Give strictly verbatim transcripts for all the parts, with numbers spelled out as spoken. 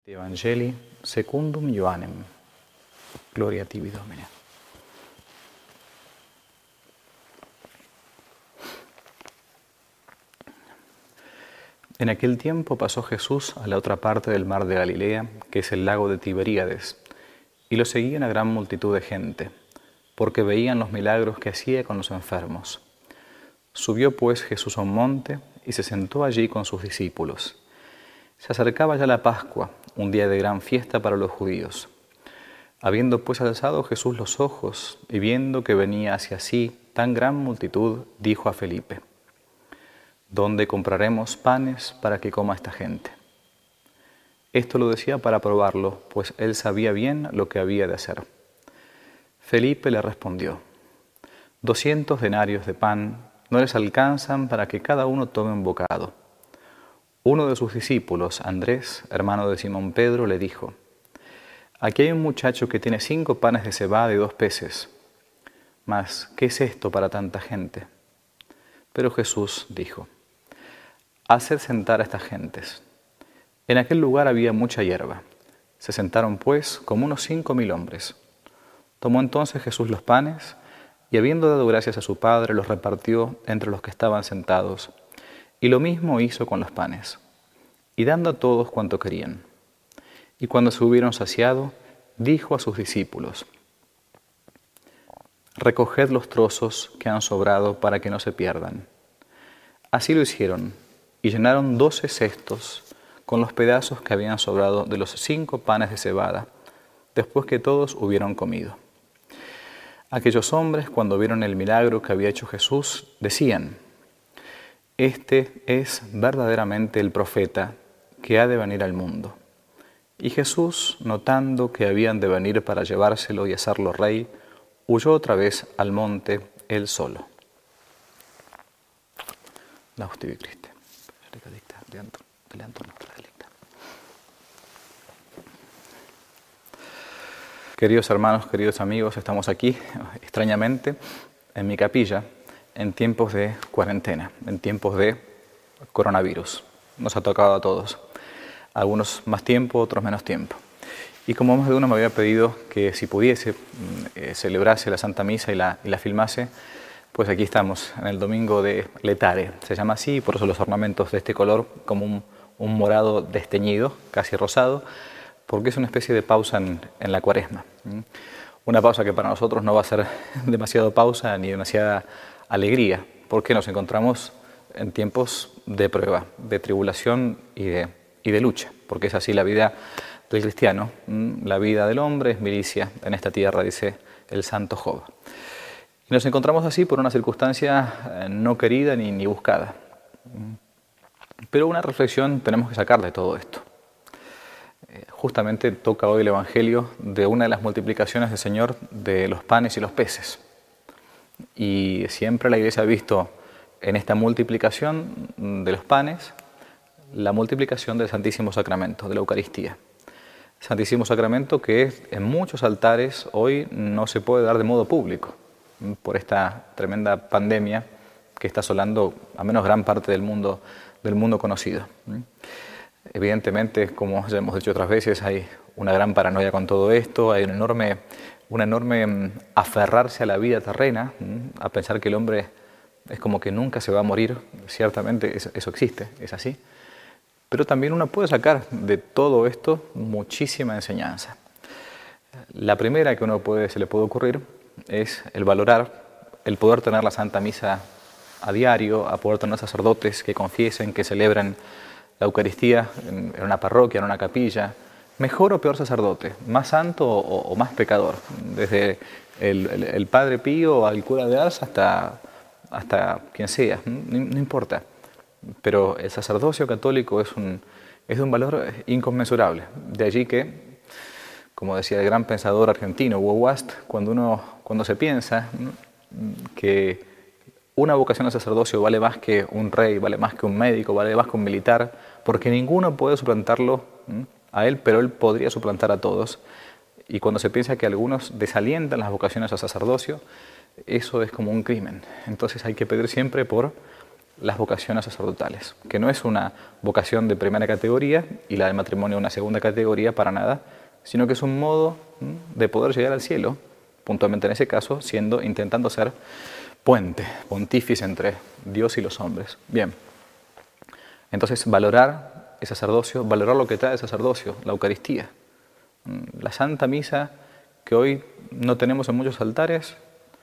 Evangelii secundum Ioannem. Gloria a tibi, Domine. En aquel tiempo pasó Jesús a la otra parte del mar de Galilea, que es el lago de Tiberíades, y lo seguía una gran multitud de gente, porque veían los milagros que hacía con los enfermos. Subió pues Jesús a un monte y se sentó allí con sus discípulos. Se acercaba ya la Pascua, un día de gran fiesta para los judíos. Habiendo pues alzado Jesús los ojos y viendo que venía hacia sí tan gran multitud, dijo a Felipe: ¿Dónde compraremos panes para que coma esta gente? Esto lo decía para probarlo, pues él sabía bien lo que había de hacer. Felipe le respondió: Doscientos denarios de pan no les alcanzan para que cada uno tome un bocado. Uno de sus discípulos, Andrés, hermano de Simón Pedro, le dijo: Aquí hay un muchacho que tiene cinco panes de cebada y dos peces. Mas, ¿qué es esto para tanta gente? Pero Jesús dijo: Haced sentar a estas gentes. En aquel lugar había mucha hierba. Se sentaron pues como unos cinco mil hombres. Tomó entonces Jesús los panes, y habiendo dado gracias a su Padre, los repartió entre los que estaban sentados, y lo mismo hizo con los panes, y dando a todos cuanto querían. Y cuando se hubieron saciado, dijo a sus discípulos: Recoged los trozos que han sobrado para que no se pierdan. Así lo hicieron, y llenaron doce cestos con los pedazos que habían sobrado de los cinco panes de cebada, después que todos hubieron comido. Aquellos hombres, cuando vieron el milagro que había hecho Jesús, decían: Este es verdaderamente el profeta que ha de venir al mundo. Y Jesús, notando que habían de venir para llevárselo y hacerlo rey, huyó otra vez al monte él solo. Laudetur Christe. Queridos hermanos, queridos amigos, estamos aquí, extrañamente, en mi capilla, en tiempos de cuarentena, en tiempos de coronavirus. Nos ha tocado a todos, algunos más tiempo, otros menos tiempo. Y como más de uno me había pedido que si pudiese eh, celebrase la Santa Misa y la, y la filmase, pues aquí estamos, en el domingo de Letare. Se llama así, por eso los ornamentos de este color, como un, un morado desteñido, casi rosado, porque es una especie de pausa en, en la Cuaresma. Una pausa que para nosotros no va a ser demasiado pausa ni demasiada alegría, porque nos encontramos en tiempos de prueba, de tribulación y de, y de lucha, porque es así la vida del cristiano. La vida del hombre es milicia en esta tierra, dice el santo Job. Y nos encontramos así por una circunstancia no querida ni, ni buscada. Pero una reflexión tenemos que sacar de todo esto. Justamente toca hoy el Evangelio de una de las multiplicaciones del Señor de los panes y los peces. Y siempre la Iglesia ha visto en esta multiplicación de los panes la multiplicación del Santísimo Sacramento, de la Eucaristía. Santísimo Sacramento que en muchos altares hoy no se puede dar de modo público por esta tremenda pandemia que está asolando a menos gran parte del mundo, del mundo conocido. Evidentemente, como ya hemos dicho otras veces, hay una gran paranoia con todo esto, hay un enorme, un enorme aferrarse a la vida terrena, a pensar que el hombre es como que nunca se va a morir. Ciertamente eso, eso existe, es así. Pero también uno puede sacar de todo esto muchísima enseñanza. La primera que uno puede, se le puede ocurrir es el valorar, el poder tener la Santa Misa a diario, a poder tener sacerdotes que confiesen, que celebren la Eucaristía en, en una parroquia, en una capilla. Mejor o peor sacerdote, más santo o, o más pecador, desde el, el, el Padre Pío al cura de Ars hasta, hasta quien sea, no, no importa. Pero el sacerdocio católico es, un, es de un valor inconmensurable. De allí que, como decía el gran pensador argentino Hugo Wast, cuando, uno, cuando se piensa que una vocación al sacerdocio vale más que un rey, vale más que un médico, vale más que un militar, porque ninguno puede suplantarlo a él, pero él podría suplantar a todos. Y cuando se piensa que algunos desalientan las vocaciones al sacerdocio, eso es como un crimen. Entonces hay que pedir siempre por las vocaciones sacerdotales, que no es una vocación de primera categoría y la del matrimonio una segunda categoría para nada, sino que es un modo de poder llegar al cielo, puntualmente en ese caso, siendo, intentando ser puente, pontífice entre Dios y los hombres. Bien, entonces valorar el sacerdocio, valorar lo que trae el sacerdocio, la Eucaristía. La Santa Misa, que hoy no tenemos en muchos altares,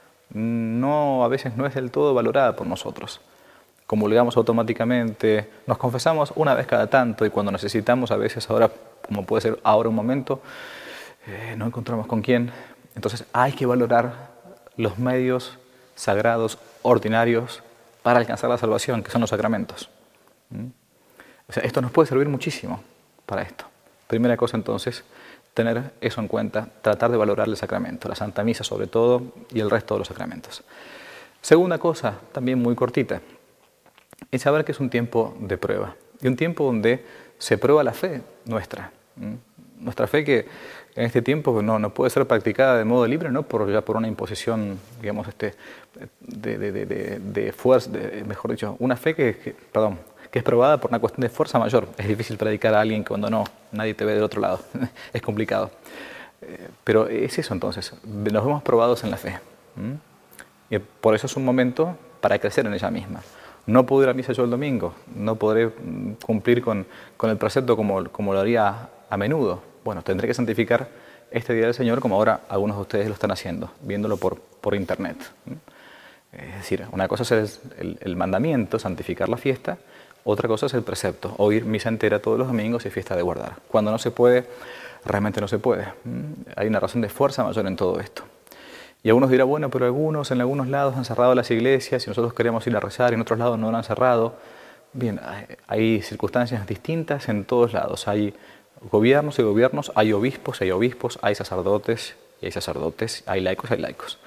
no, a veces no es del todo valorada por nosotros. Comulgamos automáticamente, nos confesamos una vez cada tanto y cuando necesitamos, a veces ahora, como puede ser ahora un momento, eh, no encontramos con quién. Entonces hay que valorar los medios sagrados, ordinarios, para alcanzar la salvación, que son los sacramentos. ¿Mm? O sea, esto nos puede servir muchísimo para esto. Primera cosa entonces, tener eso en cuenta, tratar de valorar el sacramento, la Santa Misa sobre todo y el resto de los sacramentos. Segunda cosa, también muy cortita, es saber que es un tiempo de prueba y un tiempo donde se prueba la fe nuestra. ¿Mm? Nuestra fe que en este tiempo no, no puede ser practicada de modo libre, no por, ya por una imposición, digamos, este, de, de, de, de, de fuerza, de, mejor dicho, una fe que, que, perdón, que es probada por una cuestión de fuerza mayor. Es difícil predicar a alguien cuando no, nadie te ve del otro lado, es complicado. Eh, pero es eso entonces, nos vemos probados en la fe. ¿Mm? Y por eso es un momento para crecer en ella misma. No puedo ir a misa yo el domingo, no podré cumplir con, con el precepto como, como lo haría a menudo. Bueno, tendré que santificar este Día del Señor como ahora algunos de ustedes lo están haciendo, viéndolo por, por internet. Es decir, una cosa es el, el mandamiento, santificar la fiesta, otra cosa es el precepto, oír misa entera todos los domingos y fiesta de guardar. Cuando no se puede, realmente no se puede. Hay una razón de fuerza mayor en todo esto. Y algunos dirán, bueno, pero algunos en algunos lados han cerrado las iglesias y nosotros queremos ir a rezar y en otros lados no lo han cerrado. Bien, hay circunstancias distintas en todos lados. Hay gobiernos y gobiernos, hay obispos y hay obispos, hay sacerdotes y hay sacerdotes, hay laicos y hay laicos.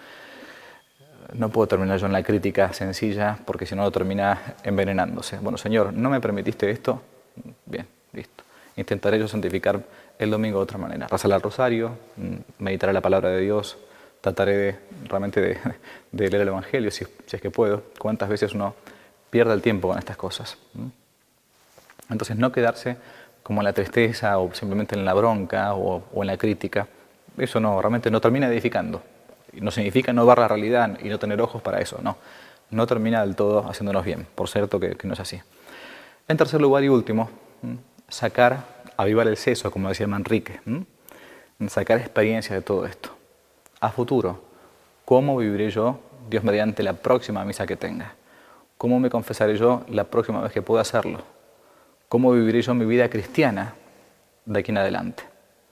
No puedo terminar yo en la crítica sencilla porque si no lo termina envenenándose. Bueno, Señor, ¿no me permitiste esto? Bien, listo. Intentaré yo santificar el domingo de otra manera. Rezar el rosario, meditaré la palabra de Dios, trataré de, realmente de, de leer el Evangelio si, si es que puedo. ¿Cuántas veces uno pierde el tiempo con estas cosas? Entonces no quedarse como en la tristeza o simplemente en la bronca o, o en la crítica. Eso no, realmente no termina edificando. No significa no ver la realidad y no tener ojos para eso, no. No termina del todo haciéndonos bien, por cierto que, que no es así. En tercer lugar y último, sacar, avivar el seso, como decía Manrique, sacar experiencia de todo esto. A futuro, ¿cómo viviré yo, Dios mediante, la próxima misa que tenga? ¿Cómo me confesaré yo la próxima vez que pueda hacerlo? ¿Cómo viviré yo mi vida cristiana de aquí en adelante?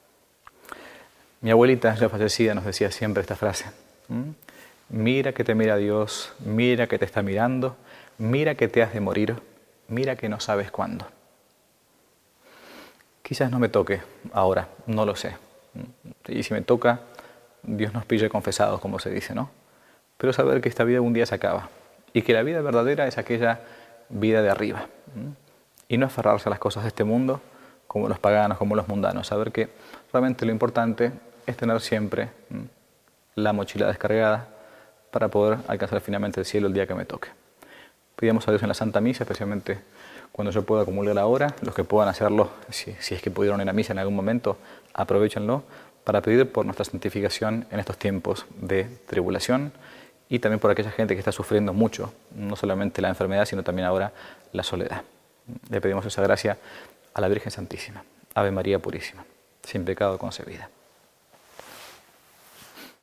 Mi abuelita, ya fallecida, nos decía siempre esta frase. ¿Mm? Mira que te mira Dios, mira que te está mirando, mira que te has de morir, mira que no sabes cuándo. Quizás no me toque ahora, no lo sé. Y si me toca, Dios nos pille confesados, como se dice, ¿no? Pero saber que esta vida un día se acaba y que la vida verdadera es aquella vida de arriba. ¿Mm? Y no aferrarse a las cosas de este mundo como los paganos, como los mundanos. Saber que realmente lo importante es tener siempre la mochila descargada para poder alcanzar finalmente el cielo el día que me toque. Pidamos a Dios en la Santa Misa, especialmente cuando yo pueda comulgar ahora, los que puedan hacerlo, si, si es que pudieron ir a misa en algún momento, aprovechenlo para pedir por nuestra santificación en estos tiempos de tribulación y también por aquella gente que está sufriendo mucho, no solamente la enfermedad, sino también ahora la soledad. Le pedimos esa gracia a la Virgen Santísima. Ave María Purísima, sin pecado concebida.